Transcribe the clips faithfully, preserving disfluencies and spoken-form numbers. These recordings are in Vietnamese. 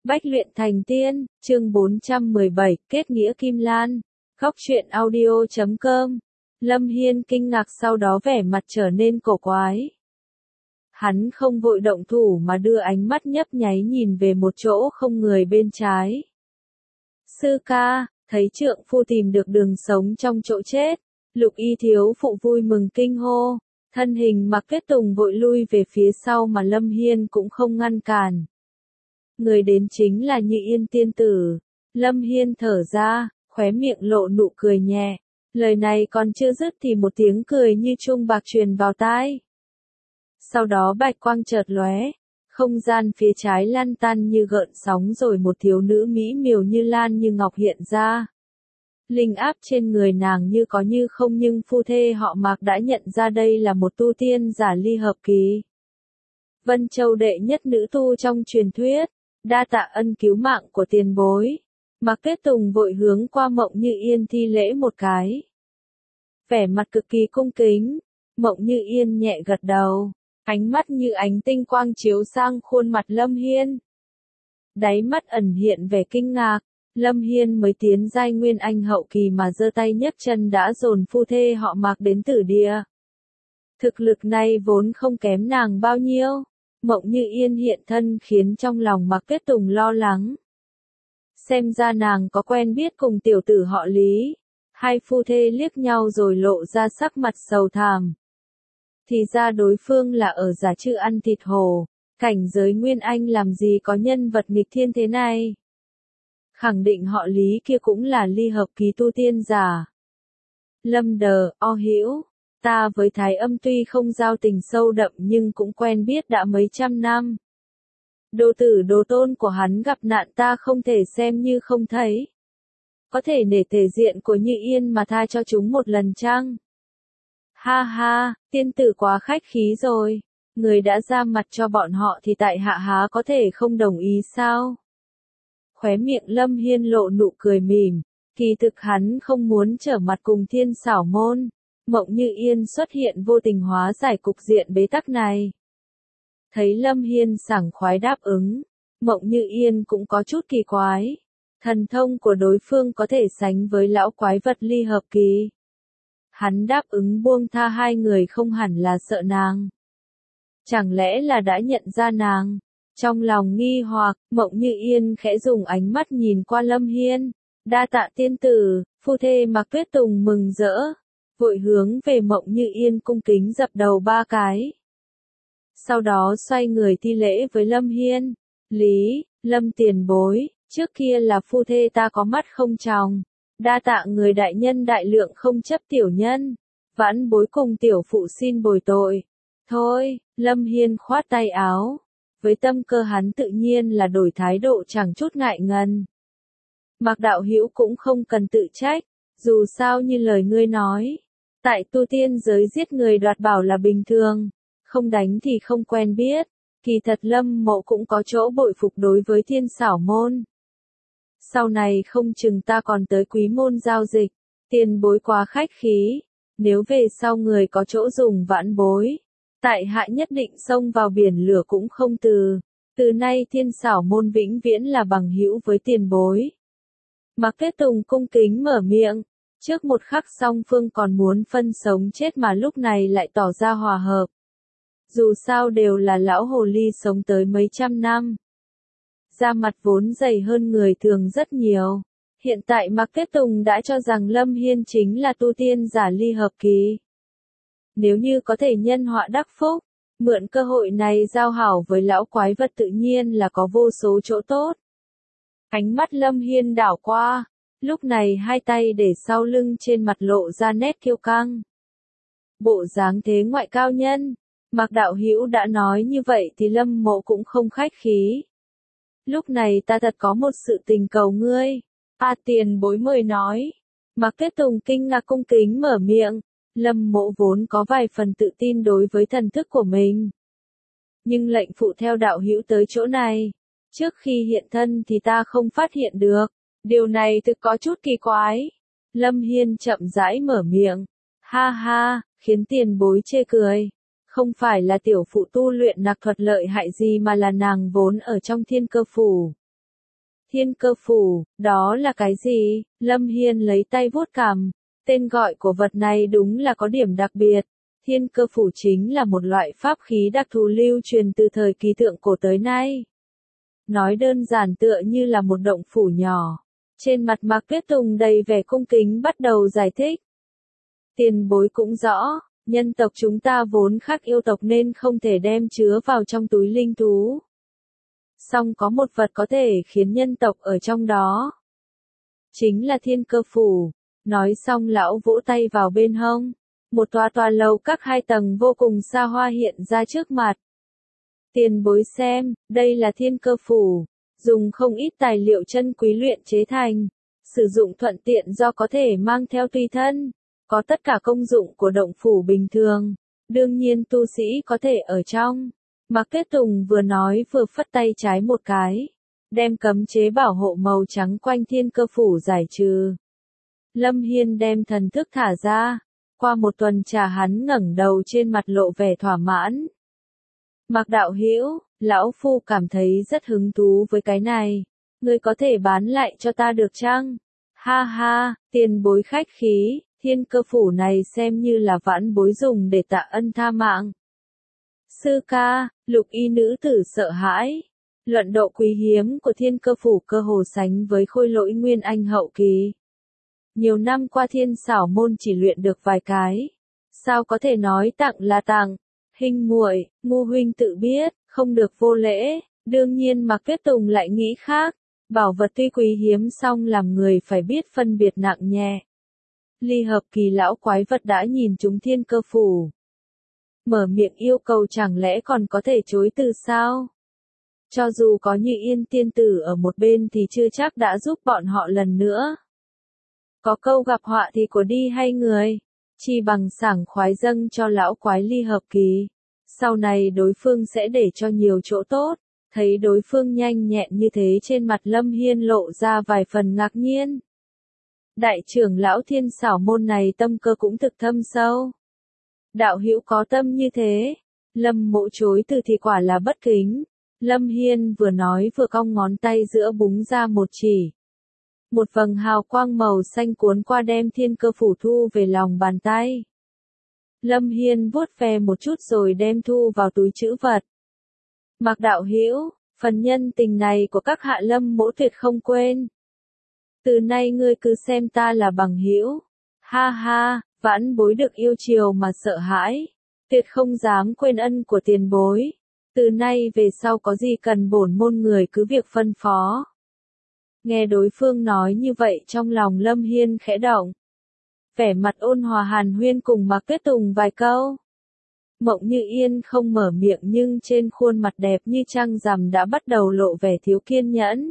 Bách luyện thành tiên, chương bốn trăm mười bảy, kết nghĩa Kim Lan. Góc truyện audio chấm com. Lâm Hiên kinh ngạc sau đó vẻ mặt trở nên cổ quái. Hắn không vội động thủ mà đưa ánh mắt nhấp nháy nhìn về một chỗ không người bên trái. Sư ca, thấy trượng phu tìm được đường sống trong chỗ chết, Lục Y thiếu phụ vui mừng kinh hô, thân hình Mạc Tuyết Tùng vội lui về phía sau mà Lâm Hiên cũng không ngăn cản. Người đến chính là Như Yên tiên tử. Lâm Hiên thở ra, khóe miệng lộ nụ cười nhẹ. Lời này còn chưa dứt thì một tiếng cười như chuông bạc truyền vào tai. Sau đó bạch quang chợt lóe, không gian phía trái lăn tăn như gợn sóng rồi một thiếu nữ mỹ miều như lan như ngọc hiện ra. Linh áp trên người nàng như có như không, nhưng phu thê họ Mạc đã nhận ra đây là một tu tiên giả ly hợp kỳ. Vân Châu đệ nhất nữ tu trong truyền thuyết. Đa tạ ân cứu mạng của tiền bối. Mạc Tuyết Tùng vội hướng qua Mộng Như Yên thi lễ một cái. Vẻ mặt cực kỳ cung kính, Mộng Như Yên nhẹ gật đầu, ánh mắt như ánh tinh quang chiếu sang khuôn mặt Lâm Hiên. Đáy mắt ẩn hiện vẻ kinh ngạc, Lâm Hiên mới tiến giai nguyên anh hậu kỳ mà giơ tay nhấc chân đã dồn phu thê họ Mạc đến tử địa. Thực lực này vốn không kém nàng bao nhiêu. Mộng Như Yên hiện thân khiến trong lòng Mạc Tuyết Tùng lo lắng. Xem ra nàng có quen biết cùng tiểu tử họ Lý. Hai phu thê liếc nhau rồi lộ ra sắc mặt sầu thảm. Thì ra đối phương là ở giả chư ăn thịt hổ. Cảnh giới Nguyên Anh làm gì có nhân vật nghịch thiên thế này. Khẳng định họ Lý kia cũng là ly hợp kỳ tu tiên giả. Lâm Đờ, O Hữu. Ta với Thái Âm tuy không giao tình sâu đậm nhưng cũng quen biết đã mấy trăm năm. Đồ tử đồ tôn của hắn gặp nạn ta không thể xem như không thấy. Có thể nể thể diện của Như Yên mà tha cho chúng một lần chăng? Ha ha, tiên tử quá khách khí rồi. Người đã ra mặt cho bọn họ thì tại hạ há có thể không đồng ý sao? Khóe miệng Lâm Hiên lộ nụ cười mỉm. Kỳ thực hắn không muốn trở mặt cùng Thiên Xảo Môn. Mộng Như Yên xuất hiện vô tình hóa giải cục diện bế tắc này. Thấy Lâm Hiên sảng khoái đáp ứng, Mộng Như Yên cũng có chút kỳ quái. Thần thông của đối phương có thể sánh với lão quái vật ly hợp kỳ. Hắn đáp ứng buông tha hai người không hẳn là sợ nàng. Chẳng lẽ là đã nhận ra nàng? Trong lòng nghi hoặc, Mộng Như Yên khẽ dùng ánh mắt nhìn qua Lâm Hiên. Đa tạ tiên tử, phu thê Mạc Tuyết Tùng mừng rỡ. Vội hướng về Mộng Như Yên cung kính dập đầu ba cái. Sau đó xoay người thi lễ với Lâm Hiên. Lý, Lâm tiền bối, trước kia là phu thê ta có mắt không tròng. Đa tạ người đại nhân đại lượng không chấp tiểu nhân. Vãn bối cùng tiểu phụ xin bồi tội. Thôi, Lâm Hiên khoát tay áo. Với tâm cơ hắn tự nhiên là đổi thái độ chẳng chút ngại ngần. Mạc đạo hữu cũng không cần tự trách. Dù sao như lời ngươi nói. Tại tu tiên giới giết người đoạt bảo là bình thường, không đánh thì không quen biết, kỳ thật Lâm Mộ cũng có chỗ bội phục đối với Thiên Xảo Môn. Sau này không chừng ta còn tới Quý Môn giao dịch, tiền bối quá khách khí, nếu về sau người có chỗ dùng vãn bối, tại hạ nhất định xông vào biển lửa cũng không từ, từ nay Thiên Xảo Môn vĩnh viễn là bằng hữu với tiền bối. Mạc Tuyết Tùng cung kính mở miệng. Trước một khắc song phương còn muốn phân sống chết mà lúc này lại tỏ ra hòa hợp. Dù sao đều là lão hồ ly sống tới mấy trăm năm. Da mặt vốn dày hơn người thường rất nhiều. Hiện tại Mạc Tuyết Tùng đã cho rằng Lâm Hiên chính là tu tiên giả ly hợp kỳ. Nếu như có thể nhân họa đắc phúc, mượn cơ hội này giao hảo với lão quái vật tự nhiên là có vô số chỗ tốt. Ánh mắt Lâm Hiên đảo qua. Lúc này hai tay để sau lưng trên mặt lộ ra nét kiêu căng. Bộ dáng thế ngoại cao nhân. Mạc đạo hữu đã nói như vậy thì Lâm Mộ cũng không khách khí. Lúc này ta thật có một sự tình cầu ngươi. A tiền bối mời nói. Mạc Tuyết Tùng kinh ngạc cung kính mở miệng. Lâm Mộ vốn có vài phần tự tin đối với thần thức của mình. Nhưng lệnh phụ theo đạo hữu tới chỗ này. Trước khi hiện thân thì ta không phát hiện được. Điều này thực có chút kỳ quái. Lâm Hiên chậm rãi mở miệng. Ha ha, khiến tiền bối chê cười. Không phải là tiểu phụ tu luyện nặc thuật lợi hại gì mà là nàng vốn ở trong Thiên Cơ Phủ. Thiên cơ phủ, đó là cái gì? Lâm Hiên lấy tay vuốt cằm, tên gọi của vật này đúng là có điểm đặc biệt. Thiên cơ phủ chính là một loại pháp khí đặc thù lưu truyền từ thời kỳ thượng cổ tới nay. Nói đơn giản tựa như là một động phủ nhỏ. Trên mặt Mạc Tuyết Tùng đầy vẻ cung kính bắt đầu giải thích. Tiền bối cũng rõ, nhân tộc chúng ta vốn khác yêu tộc nên không thể đem chứa vào trong túi linh thú. Song có một vật có thể khiến nhân tộc ở trong đó. Chính là thiên cơ phủ. Nói xong lão vỗ tay vào bên hông. Một tòa tòa lầu các hai tầng vô cùng xa hoa hiện ra trước mặt. Tiền bối xem, đây là thiên cơ phủ. Dùng không ít tài liệu chân quý luyện chế thành. Sử dụng thuận tiện do có thể mang theo tùy thân. Có tất cả công dụng của động phủ bình thường. Đương nhiên tu sĩ có thể ở trong. Mạc Tuyết Tùng vừa nói vừa phất tay trái một cái. Đem cấm chế bảo hộ màu trắng quanh thiên cơ phủ giải trừ. Lâm Hiên đem thần thức thả ra. Qua một tuần trà hắn ngẩng đầu trên mặt lộ vẻ thỏa mãn. Mạc đạo hữu, lão phu cảm thấy rất hứng thú với cái này. Ngươi có thể bán lại cho ta được chăng? Ha ha, tiền bối khách khí, thiên cơ phủ này xem như là vãn bối dùng để tạ ân tha mạng. Sư ca, lục y nữ tử sợ hãi. Luận độ quý hiếm của thiên cơ phủ cơ hồ sánh với khôi lỗi nguyên anh hậu kỳ. Nhiều năm qua thiên xảo môn chỉ luyện được vài cái. Sao có thể nói tặng là tặng? Hình muội, ngu huynh tự biết, không được vô lễ. Đương nhiên Mạc Tuyết Tùng lại nghĩ khác. Bảo vật tuy quý hiếm song làm người phải biết phân biệt nặng nhẹ. Ly hợp kỳ lão quái vật đã nhìn chúng thiên cơ phủ. Mở miệng yêu cầu chẳng lẽ còn có thể chối từ sao? Cho dù có Như Yên tiên tử ở một bên thì chưa chắc đã giúp bọn họ lần nữa. Có câu gặp họa thì của đi hay người, chi bằng sảng khoái dâng cho lão quái ly hợp kỳ. Sau này đối phương sẽ để cho nhiều chỗ tốt. Thấy đối phương nhanh nhẹn như thế trên mặt Lâm Hiên lộ ra vài phần ngạc nhiên. Đại trưởng lão thiên xảo môn này tâm cơ cũng thực thâm sâu. Đạo hữu có tâm như thế. Lâm mộ chối từ thì quả là bất kính. Lâm Hiên vừa nói vừa cong ngón tay giữa búng ra một chỉ. Một vầng hào quang màu xanh cuốn qua đem thiên cơ phủ thu về lòng bàn tay. Lâm Hiên vuốt ve một chút rồi đem thu vào túi trữ vật. Mạc đạo hữu, phần nhân tình này của các hạ Lâm mỗ tuyệt không quên. Từ nay ngươi cứ xem ta là bằng hữu. Ha ha, vãn bối được yêu chiều mà sợ hãi. Tuyệt không dám quên ân của tiền bối. Từ nay về sau có gì cần bổn môn người cứ việc phân phó. Nghe đối phương nói như vậy trong lòng Lâm Hiên khẽ động. Vẻ mặt ôn hòa hàn huyên cùng Mạc Tuyết Tùng vài câu. Mộng Như Yên không mở miệng nhưng trên khuôn mặt đẹp như trăng rằm đã bắt đầu lộ vẻ thiếu kiên nhẫn.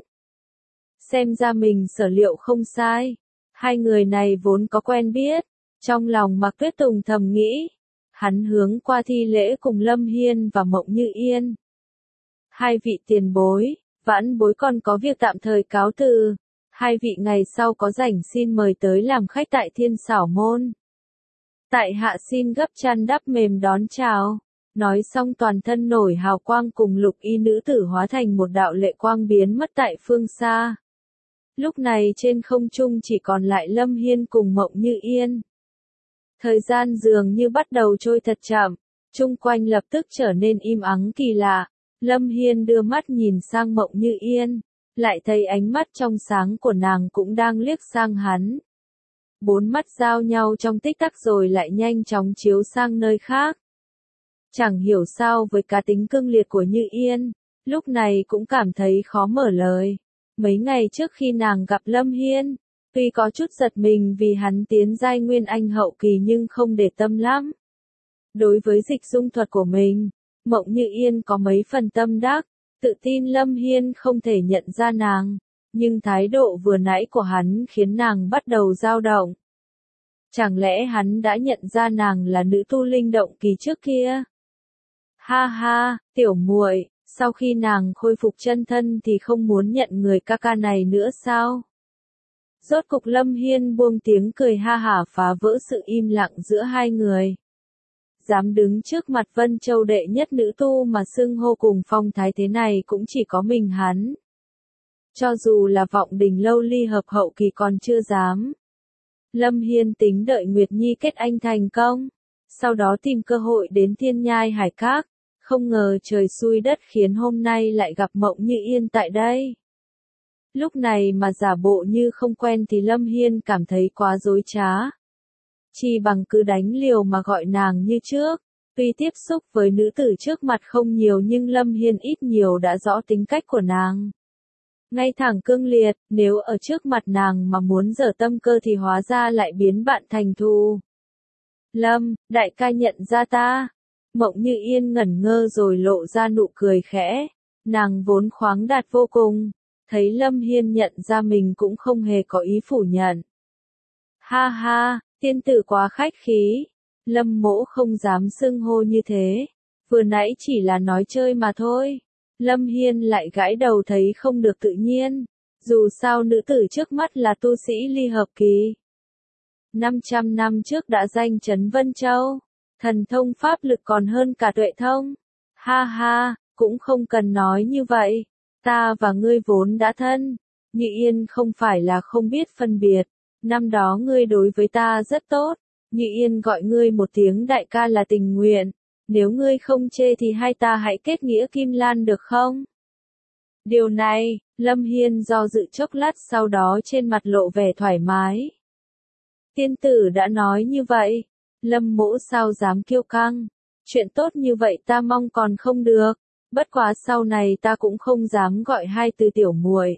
Xem ra mình sở liệu không sai. Hai người này vốn có quen biết. Trong lòng Mạc Tuyết Tùng thầm nghĩ. Hắn hướng qua thi lễ cùng Lâm Hiên và Mộng Như Yên. Hai vị tiền bối, vãn bối còn có việc tạm thời cáo từ. Hai vị ngày sau có rảnh xin mời tới làm khách tại thiên xảo môn. Tại hạ xin gấp chăn đắp mềm đón chào. Nói xong toàn thân nổi hào quang cùng lục y nữ tử hóa thành một đạo lệ quang biến mất tại phương xa. Lúc này trên không trung chỉ còn lại Lâm Hiên cùng Mộng Như Yên. Thời gian dường như bắt đầu trôi thật chậm, chung quanh lập tức trở nên im ắng kỳ lạ. Lâm Hiên đưa mắt nhìn sang Mộng Như Yên, lại thấy ánh mắt trong sáng của nàng cũng đang liếc sang hắn. Bốn mắt giao nhau trong tích tắc rồi lại nhanh chóng chiếu sang nơi khác. Chẳng hiểu sao với cá tính cương liệt của Như Yên, lúc này cũng cảm thấy khó mở lời. Mấy ngày trước khi nàng gặp Lâm Hiên, tuy có chút giật mình vì hắn tiến giai nguyên anh hậu kỳ nhưng không để tâm lắm. Đối với dịch dung thuật của mình, Mộng Như Yên có mấy phần tâm đắc, tự tin Lâm Hiên không thể nhận ra nàng, nhưng thái độ vừa nãy của hắn khiến nàng bắt đầu dao động. Chẳng lẽ hắn đã nhận ra nàng là nữ tu linh động kỳ trước kia? Ha ha, tiểu muội, sau khi nàng khôi phục chân thân thì không muốn nhận người ca ca này nữa sao? Rốt cục Lâm Hiên buông tiếng cười ha hả phá vỡ sự im lặng giữa hai người. Dám đứng trước mặt Vân Châu đệ nhất nữ tu mà xưng hô cùng phong thái thế này cũng chỉ có mình hắn. Cho dù là vọng đình lâu ly hợp hậu kỳ còn chưa dám. Lâm Hiên tính đợi Nguyệt Nhi kết anh thành công, sau đó tìm cơ hội đến Thiên Nhai Hải Các, không ngờ trời xui đất khiến hôm nay lại gặp Mộng Như Yên tại đây. Lúc này mà giả bộ như không quen thì Lâm Hiên cảm thấy quá dối trá. Chỉ bằng cứ đánh liều mà gọi nàng như trước. Tuy tiếp xúc với nữ tử trước mặt không nhiều nhưng Lâm Hiên ít nhiều đã rõ tính cách của nàng. Ngay thẳng cương liệt, nếu ở trước mặt nàng mà muốn giở tâm cơ thì hóa ra lại biến bạn thành thù. Lâm, đại ca nhận ra ta. Mộng Như Yên ngẩn ngơ rồi lộ ra nụ cười khẽ. Nàng vốn khoáng đạt vô cùng. Thấy Lâm Hiên nhận ra mình cũng không hề có ý phủ nhận. Ha ha, tiên tử quá khách khí. Lâm mỗ không dám xưng hô như thế. Vừa nãy chỉ là nói chơi mà thôi. Lâm Hiên lại gãi đầu thấy không được tự nhiên. Dù sao nữ tử trước mắt là tu sĩ ly hợp kỳ. năm trăm năm trước đã danh chấn Vân Châu. Thần thông pháp lực còn hơn cả tuệ thông. Ha ha, cũng không cần nói như vậy. Ta và ngươi vốn đã thân. Như Yên không phải là không biết phân biệt. Năm đó ngươi đối với ta rất tốt. Như Yên gọi ngươi một tiếng đại ca là tình nguyện. Nếu ngươi không chê thì hai ta hãy kết nghĩa kim lan được không? Điều này, Lâm Hiên do dự chốc lát sau đó trên mặt lộ vẻ thoải mái. Tiên tử đã nói như vậy. Lâm mỗ sao dám kiêu căng. Chuyện tốt như vậy ta mong còn không được. Bất quá sau này ta cũng không dám gọi hai từ tiểu muội.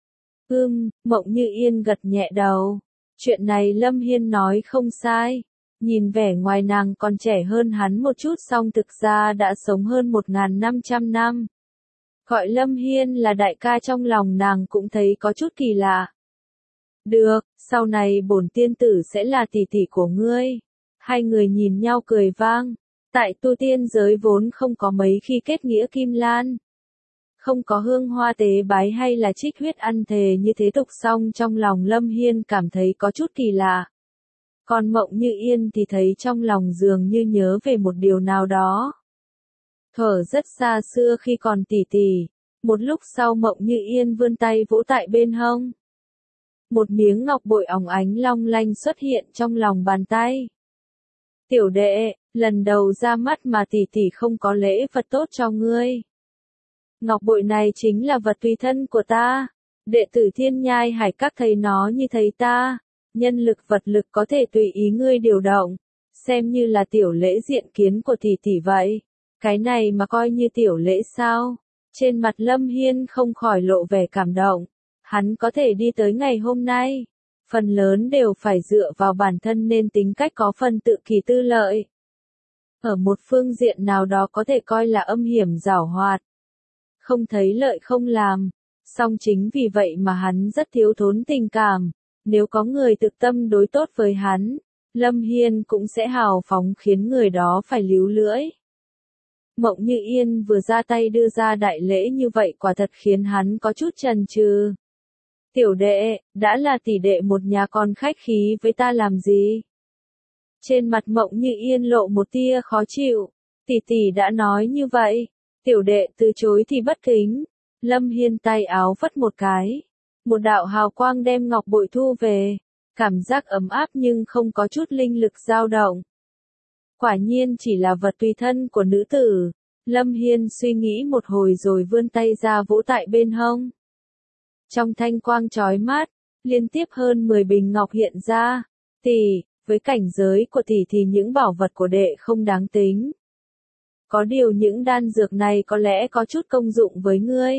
Ưm, Mộng Như Yên gật nhẹ đầu. Chuyện này Lâm Hiên nói không sai. Nhìn vẻ ngoài nàng còn trẻ hơn hắn một chút song thực ra đã sống hơn một nghìn năm trăm năm. Gọi Lâm Hiên là đại ca trong lòng nàng cũng thấy có chút kỳ lạ. Được, sau này bổn tiên tử sẽ là tỷ tỷ của ngươi. Hai người nhìn nhau cười vang. Tại tu tiên giới vốn không có mấy khi kết nghĩa kim lan. Không có hương hoa tế bái hay là trích huyết ăn thề như thế tục song trong lòng Lâm Hiên cảm thấy có chút kỳ lạ. Còn Mộng Như Yên thì thấy trong lòng dường như nhớ về một điều nào đó. Thuở rất xa xưa khi còn tỷ tỷ, một lúc sau Mộng Như Yên vươn tay vỗ tại bên hông. Một miếng ngọc bội óng ánh long lanh xuất hiện trong lòng bàn tay. Tiểu đệ, lần đầu ra mắt mà tỷ tỷ không có lễ vật tốt cho ngươi. Ngọc bội này chính là vật tùy thân của ta. Đệ tử Thiên Nhai Hải Các thấy nó như thấy ta. Nhân lực vật lực có thể tùy ý ngươi điều động. Xem như là tiểu lễ diện kiến của tỷ tỷ vậy. Cái này mà coi như tiểu lễ sao? Trên mặt Lâm Hiên không khỏi lộ vẻ cảm động. Hắn có thể đi tới ngày hôm nay. Phần lớn đều phải dựa vào bản thân nên tính cách có phần tự kỳ tư lợi. Ở một phương diện nào đó có thể coi là âm hiểm giảo hoạt. Không thấy lợi không làm. Song chính vì vậy mà hắn rất thiếu thốn tình cảm. Nếu có người thực tâm đối tốt với hắn, Lâm Hiên cũng sẽ hào phóng khiến người đó phải líu lưỡi. Mộng Như Yên vừa ra tay đưa ra đại lễ như vậy quả thật khiến hắn có chút chần chừ. Tiểu đệ, đã là tỷ đệ một nhà còn khách khí với ta làm gì? Trên mặt Mộng Như Yên lộ một tia khó chịu. Tỷ tỷ đã nói như vậy. Tiểu đệ từ chối thì bất kính. Lâm Hiên tay áo phất một cái. Một đạo hào quang đem ngọc bội thu về. Cảm giác ấm áp nhưng không có chút linh lực dao động. Quả nhiên chỉ là vật tùy thân của nữ tử. Lâm Hiên suy nghĩ một hồi rồi vươn tay ra vỗ tại bên hông. Trong thanh quang chói mắt, liên tiếp hơn mười bình ngọc hiện ra. Tỷ, với cảnh giới của tỷ thì những bảo vật của đệ không đáng tính. Có điều những đan dược này có lẽ có chút công dụng với ngươi.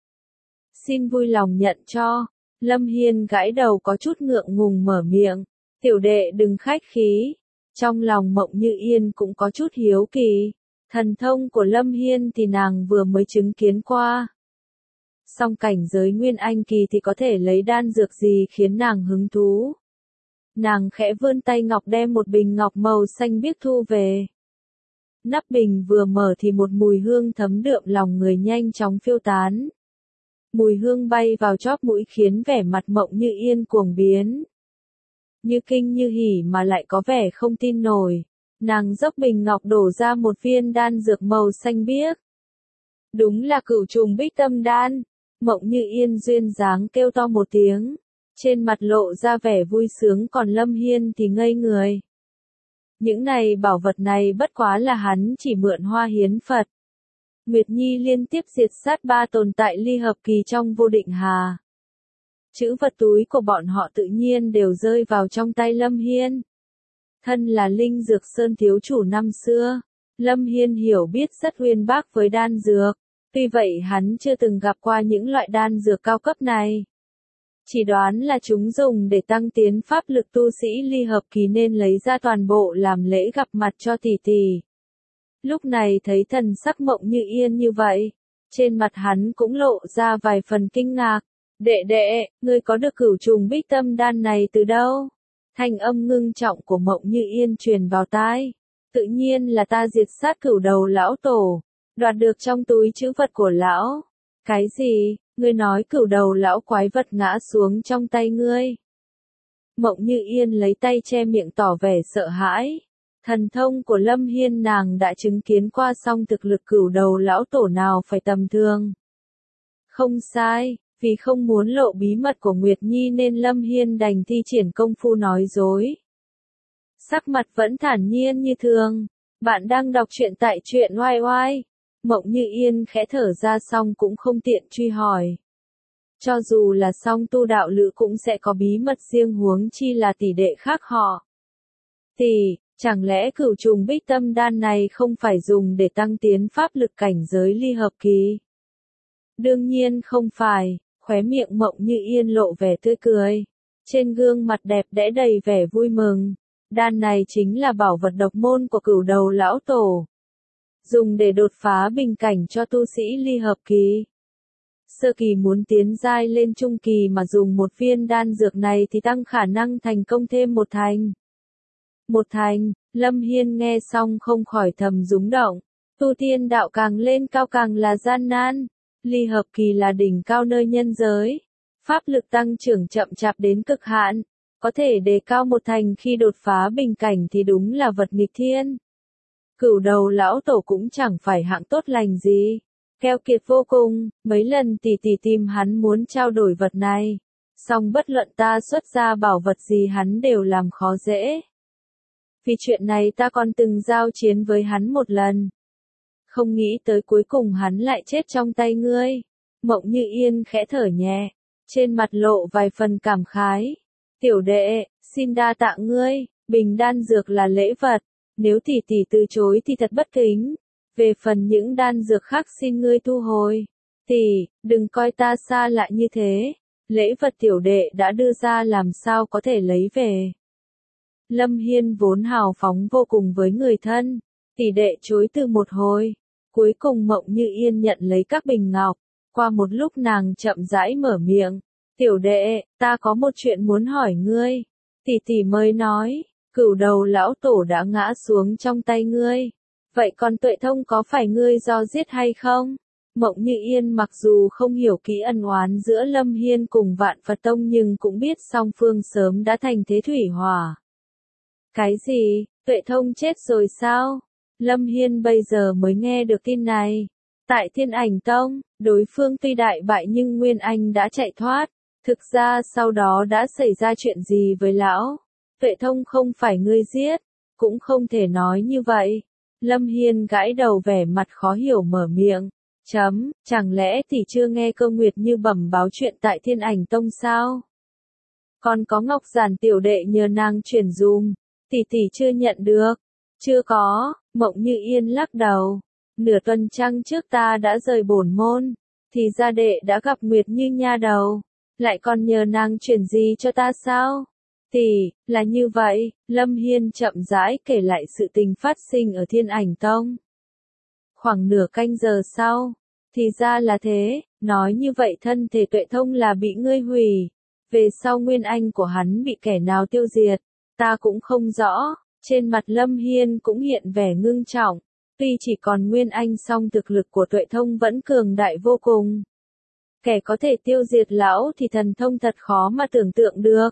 Xin vui lòng nhận cho. Lâm Hiên gãi đầu có chút ngượng ngùng mở miệng. Tiểu đệ đừng khách khí. Trong lòng Mộng Như Yên cũng có chút hiếu kỳ. Thần thông của Lâm Hiên thì nàng vừa mới chứng kiến qua. Song cảnh giới Nguyên Anh kỳ thì có thể lấy đan dược gì khiến nàng hứng thú. Nàng khẽ vươn tay ngọc đem một bình ngọc màu xanh biếc thu về. Nắp bình vừa mở thì một mùi hương thấm đượm lòng người nhanh chóng phiêu tán. Mùi hương bay vào chóp mũi khiến vẻ mặt Mộng Như Yên cuồng biến. Như kinh như hỉ mà lại có vẻ không tin nổi. Nàng dốc bình ngọc đổ ra một viên đan dược màu xanh biếc. Đúng là cửu trùng bích tâm đan. Mộng Như Yên duyên dáng kêu to một tiếng, trên mặt lộ ra vẻ vui sướng, còn Lâm Hiên thì ngây người. Những này bảo vật này bất quá là hắn chỉ mượn hoa hiến Phật. Nguyệt Nhi liên tiếp diệt sát ba tồn tại ly hợp kỳ trong vô định hà. Chữ vật túi của bọn họ tự nhiên đều rơi vào trong tay Lâm Hiên. Thân là Linh Dược Sơn thiếu chủ năm xưa, Lâm Hiên hiểu biết rất uyên bác với đan dược, tuy vậy hắn chưa từng gặp qua những loại đan dược cao cấp này. Chỉ đoán là chúng dùng để tăng tiến pháp lực tu sĩ ly hợp kỳ nên lấy ra toàn bộ làm lễ gặp mặt cho tỷ tỷ. Lúc này thấy thần sắc Mộng Như Yên như vậy, trên mặt hắn cũng lộ ra vài phần kinh ngạc. Đệ đệ, ngươi có được cửu trùng bích tâm đan này từ đâu? Thanh âm ngưng trọng của Mộng Như Yên truyền vào tai. Tự nhiên là ta diệt sát cửu đầu lão tổ, đoạt được trong túi trữ vật của lão. Cái gì? Ngươi nói cửu đầu lão quái vật ngã xuống trong tay ngươi? Mộng Như Yên lấy tay che miệng tỏ vẻ sợ hãi. Thần thông của Lâm Hiên nàng đã chứng kiến qua, song thực lực cửu đầu lão tổ nào phải tầm thường. Không sai, vì không muốn lộ bí mật của Nguyệt Nhi nên Lâm Hiên đành thi triển công phu nói dối. Sắc mặt vẫn thản nhiên như thường. Bạn đang đọc truyện tại truyện oai oai. Mộng Như Yên khẽ thở ra xong cũng không tiện truy hỏi. Cho dù là song tu đạo lữ cũng sẽ có bí mật riêng, huống chi là tỷ đệ khác họ. Tỷ, chẳng lẽ cửu trùng bích tâm đan này không phải dùng để tăng tiến pháp lực cảnh giới ly hợp kỳ? Đương nhiên không phải, khóe miệng Mộng Như Yên lộ vẻ tươi cười. Trên gương mặt đẹp đẽ đầy vẻ vui mừng. Đan này chính là bảo vật độc môn của cửu đầu lão tổ. Dùng để đột phá bình cảnh cho tu sĩ ly hợp kỳ. Sơ kỳ muốn tiến giai lên trung kỳ mà dùng một viên đan dược này thì tăng khả năng thành công thêm một thành. Một thành, Lâm Hiên nghe xong không khỏi thầm rúng động. Tu tiên đạo càng lên cao càng là gian nan. Ly hợp kỳ là đỉnh cao nơi nhân giới. Pháp lực tăng trưởng chậm chạp đến cực hạn. Có thể đề cao một thành khi đột phá bình cảnh thì đúng là vật nghịch thiên. Cửu đầu lão tổ cũng chẳng phải hạng tốt lành gì. Keo kiệt vô cùng, mấy lần tỷ tỷ tìm hắn muốn trao đổi vật này. Song bất luận ta xuất ra bảo vật gì hắn đều làm khó dễ. Vì chuyện này ta còn từng giao chiến với hắn một lần. Không nghĩ tới cuối cùng hắn lại chết trong tay ngươi. Mộng Như Yên khẽ thở nhẹ, trên mặt lộ vài phần cảm khái. Tiểu đệ, xin đa tạ ngươi, bình đan dược là lễ vật. Nếu tỷ tỷ từ chối thì thật bất kính. Về phần những đan dược khác xin ngươi thu hồi. Tỷ, đừng coi ta xa lạ như thế. Lễ vật tiểu đệ đã đưa ra làm sao có thể lấy về. Lâm Hiên vốn hào phóng vô cùng với người thân. Tỷ đệ chối từ một hồi. Cuối cùng Mộng Như Yên nhận lấy các bình ngọc. Qua một lúc nàng chậm rãi mở miệng. Tiểu đệ, ta có một chuyện muốn hỏi ngươi. Tỷ tỷ mới nói. Cửu đầu lão tổ đã ngã xuống trong tay ngươi. Vậy còn Tuệ Thông có phải ngươi do giết hay không? Mộng Như Yên mặc dù không hiểu kỹ ân oán giữa Lâm Hiên cùng Vạn Phật Tông nhưng cũng biết song phương sớm đã thành thế thủy hỏa. Cái gì? Tuệ Thông chết rồi sao? Lâm Hiên bây giờ mới nghe được tin này. Tại Thiên Ảnh Tông, đối phương tuy đại bại nhưng Nguyên Anh đã chạy thoát. Thực ra sau đó đã xảy ra chuyện gì với lão? Tuệ Thông không phải ngươi giết, cũng không thể nói như vậy. Lâm Hiên gãi đầu vẻ mặt khó hiểu mở miệng. Chấm, chẳng lẽ tỷ chưa nghe Cơ Nguyệt Như bẩm báo chuyện tại Thiên Ảnh Tông sao? Còn có Ngọc Giản tiểu đệ nhờ nàng chuyển dùm, tỷ tỷ chưa nhận được. Chưa có, Mộng Như Yên lắc đầu. Nửa tuần trăng trước ta đã rời bổn môn, thì gia đệ đã gặp Nguyệt Như nha đầu. Lại còn nhờ nàng chuyển gì cho ta sao? Tỷ, là như vậy, Lâm Hiên chậm rãi kể lại sự tình phát sinh ở Thiên Ảnh Tông. Khoảng nửa canh giờ sau, thì ra là thế, nói như vậy thân thể Tuệ Thông là bị ngươi hủy. Về sau Nguyên Anh của hắn bị kẻ nào tiêu diệt, ta cũng không rõ. Trên mặt Lâm Hiên cũng hiện vẻ ngưng trọng. Tuy chỉ còn Nguyên Anh song thực lực của Tuệ Thông vẫn cường đại vô cùng. Kẻ có thể tiêu diệt lão thì thần thông thật khó mà tưởng tượng được.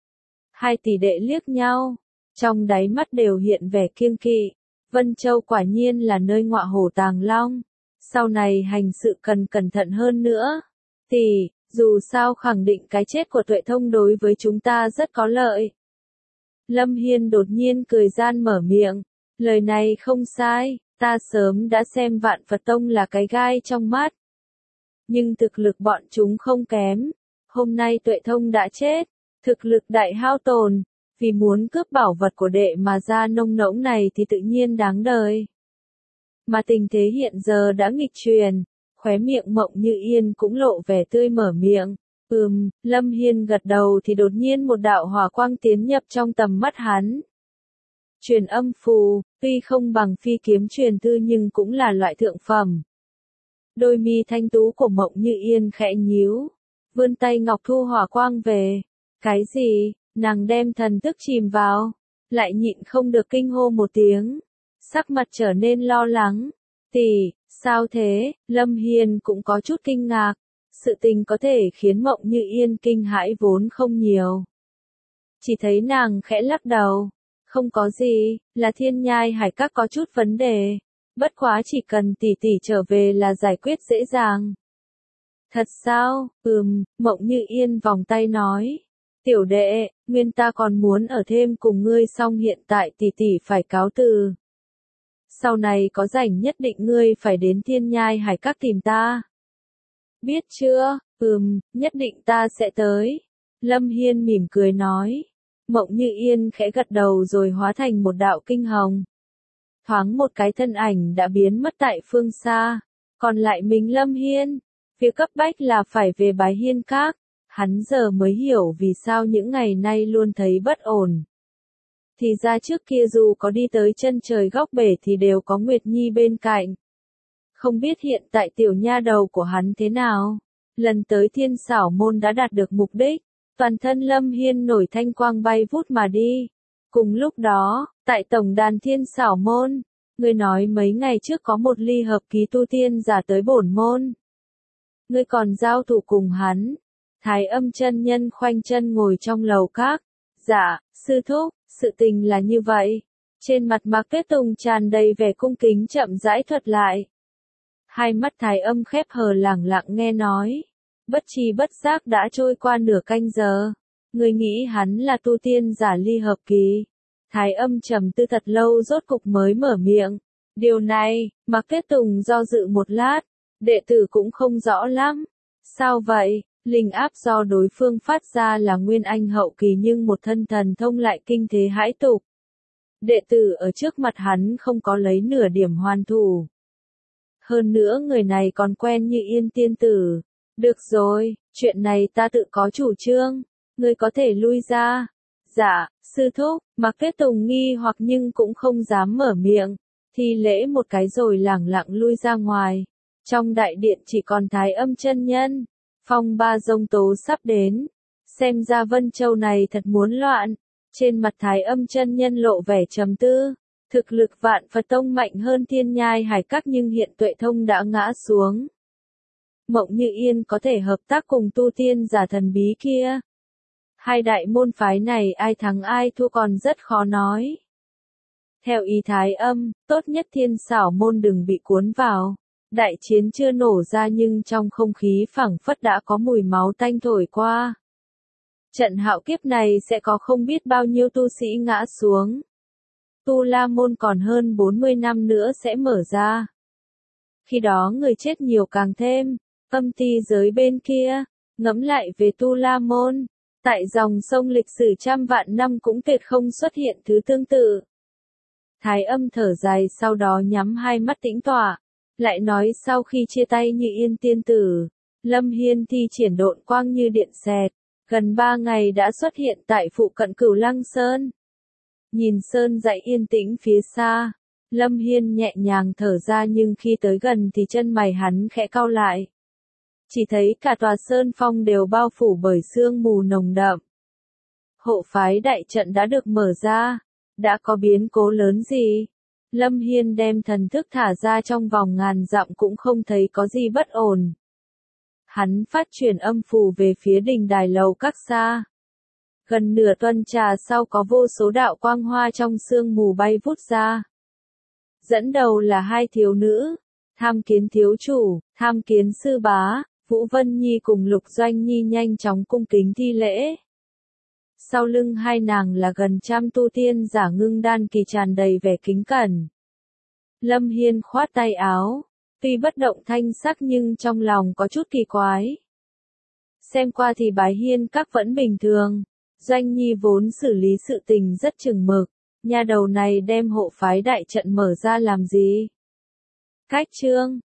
Hai tỷ đệ liếc nhau, trong đáy mắt đều hiện vẻ kiêng kỵ. Vân Châu quả nhiên là nơi ngọa hổ tàng long. Sau này hành sự cần cẩn thận hơn nữa. Tỷ, dù sao khẳng định cái chết của Tuệ Thông đối với chúng ta rất có lợi. Lâm Hiên đột nhiên cười gian mở miệng. Lời này không sai, ta sớm đã xem Vạn Phật Tông là cái gai trong mắt. Nhưng thực lực bọn chúng không kém. Hôm nay Tuệ Thông đã chết, thực lực đại hao tổn, vì muốn cướp bảo vật của đệ mà ra nông nỗng này thì tự nhiên đáng đời. Mà tình thế hiện giờ đã nghịch chuyển, khóe miệng Mộng Như Yên cũng lộ vẻ tươi mở miệng. Ừm, Lâm Hiên gật đầu thì đột nhiên một đạo hỏa quang tiến nhập trong tầm mắt hắn. Truyền âm phù, tuy không bằng phi kiếm truyền thư nhưng cũng là loại thượng phẩm. Đôi mi thanh tú của Mộng Như Yên khẽ nhíu, vươn tay ngọc thu hỏa quang về. Cái gì? Nàng đem thần thức chìm vào, lại nhịn không được kinh hô một tiếng. Sắc mặt trở nên lo lắng. Tỷ, sao thế? Lâm Hiên cũng có chút kinh ngạc. Sự tình có thể khiến Mộng Như Yên kinh hãi vốn không nhiều. Chỉ thấy nàng khẽ lắc đầu. Không có gì, là Thiên Nhai Hải Các có chút vấn đề. Bất quá chỉ cần tỷ tỷ trở về là giải quyết dễ dàng. Thật sao? Ừm, Mộng Như Yên vòng tay nói. Tiểu đệ, nguyên ta còn muốn ở thêm cùng ngươi song hiện tại tỷ tỷ phải cáo từ. Sau này có rảnh nhất định ngươi phải đến Thiên Nhai Hải Các tìm ta. Biết chưa? Ừm, nhất định ta sẽ tới. Lâm Hiên mỉm cười nói. Mộng Như Yên khẽ gật đầu rồi hóa thành một đạo kinh hồng. Thoáng một cái thân ảnh đã biến mất tại phương xa. Còn lại mình Lâm Hiên, việc cấp bách là phải về Bái Hiên Các. Hắn giờ mới hiểu vì sao những ngày nay luôn thấy bất ổn. Thì ra trước kia dù có đi tới chân trời góc bể thì đều có Nguyệt Nhi bên cạnh. Không biết hiện tại tiểu nha đầu của hắn thế nào. Lần tới Thiên Xảo Môn đã đạt được mục đích. Toàn thân Lâm Hiên nổi thanh quang bay vút mà đi. Cùng lúc đó, tại tổng đàn Thiên Xảo Môn, ngươi nói mấy ngày trước có một ly hợp ký tu tiên giả tới bổn môn. Ngươi còn giao thủ cùng hắn. Thái Âm chân nhân khoanh chân ngồi trong lầu các. Dạ, sư thúc, sự tình là như vậy. Trên mặt Mạc Tuyết Tùng tràn đầy vẻ cung kính chậm rãi thuật lại. Hai mắt Thái Âm khép hờ lẳng lặng nghe nói. Bất tri bất giác đã trôi qua nửa canh giờ. Người nghĩ hắn là tu tiên giả ly hợp kỳ. Thái Âm trầm tư thật lâu rốt cục mới mở miệng. Điều này, Mạc Tuyết Tùng do dự một lát. Đệ tử cũng không rõ lắm. Sao vậy? Linh áp do đối phương phát ra là nguyên anh hậu kỳ nhưng một thân thần thông lại kinh thế hãi tục. Đệ tử ở trước mặt hắn không có lấy nửa điểm hoàn thủ. Hơn nữa người này còn quen như Yên tiên tử. Được rồi, chuyện này ta tự có chủ trương. Ngươi có thể lui ra. Dạ, sư thúc, Mạc Tuyết Tùng nghi hoặc nhưng cũng không dám mở miệng. Thi lễ một cái rồi lẳng lặng lui ra ngoài. Trong đại điện chỉ còn Thái Âm chân nhân. Phong ba giông tố sắp đến. Xem ra Vân Châu này thật muốn loạn. Trên mặt Thái Âm chân nhân lộ vẻ trầm tư. Thực lực Vạn Phật Tông mạnh hơn Thiên Nhai Hải Các nhưng hiện Tuệ Thông đã ngã xuống. Mộng Như Yên có thể hợp tác cùng tu tiên giả thần bí kia. Hai đại môn phái này ai thắng ai thua còn rất khó nói. Theo ý Thái Âm, tốt nhất Thiên Xảo Môn đừng bị cuốn vào. Đại chiến chưa nổ ra nhưng trong không khí phảng phất đã có mùi máu tanh thổi qua. Trận hạo kiếp này sẽ có không biết bao nhiêu tu sĩ ngã xuống. Tu La Môn còn hơn bốn mươi năm nữa sẽ mở ra. Khi đó người chết nhiều càng thêm. Âm ti giới bên kia, ngẫm lại về Tu La Môn. Tại dòng sông lịch sử trăm vạn năm cũng tuyệt không xuất hiện thứ tương tự. Thái Âm thở dài sau đó nhắm hai mắt tĩnh tọa. Lại nói sau khi chia tay như Yên tiên tử, Lâm Hiên thi triển độn quang như điện xẹt, gần ba ngày đã xuất hiện tại phụ cận Cửu Lăng Sơn. Nhìn sơn dãy yên tĩnh phía xa, Lâm Hiên nhẹ nhàng thở ra nhưng khi tới gần thì chân mày hắn khẽ cau lại. Chỉ thấy cả tòa sơn phong đều bao phủ bởi sương mù nồng đậm. Hộ phái đại trận đã được mở ra, đã có biến cố lớn gì? Lâm Hiên đem thần thức thả ra trong vòng ngàn dặm cũng không thấy có gì bất ổn. Hắn phát truyền âm phù về phía đình đài lầu các xa. Gần nửa tuần trà sau có vô số đạo quang hoa trong sương mù bay vút ra. Dẫn đầu là hai thiếu nữ, Tham Kiến thiếu chủ, Tham Kiến sư bá, Vũ Vân Nhi cùng Lục Doanh Nhi nhanh chóng cung kính thi lễ. Sau lưng hai nàng là gần trăm tu tiên giả ngưng đan kỳ tràn đầy vẻ kính cẩn. Lâm Hiên khoát tay áo, tuy bất động thanh sắc nhưng trong lòng có chút kỳ quái. Xem qua thì bái hiên các vẫn bình thường, Doanh Nhi vốn xử lý sự tình rất chừng mực, nhà đầu này đem hộ phái đại trận mở ra làm gì? Cách chương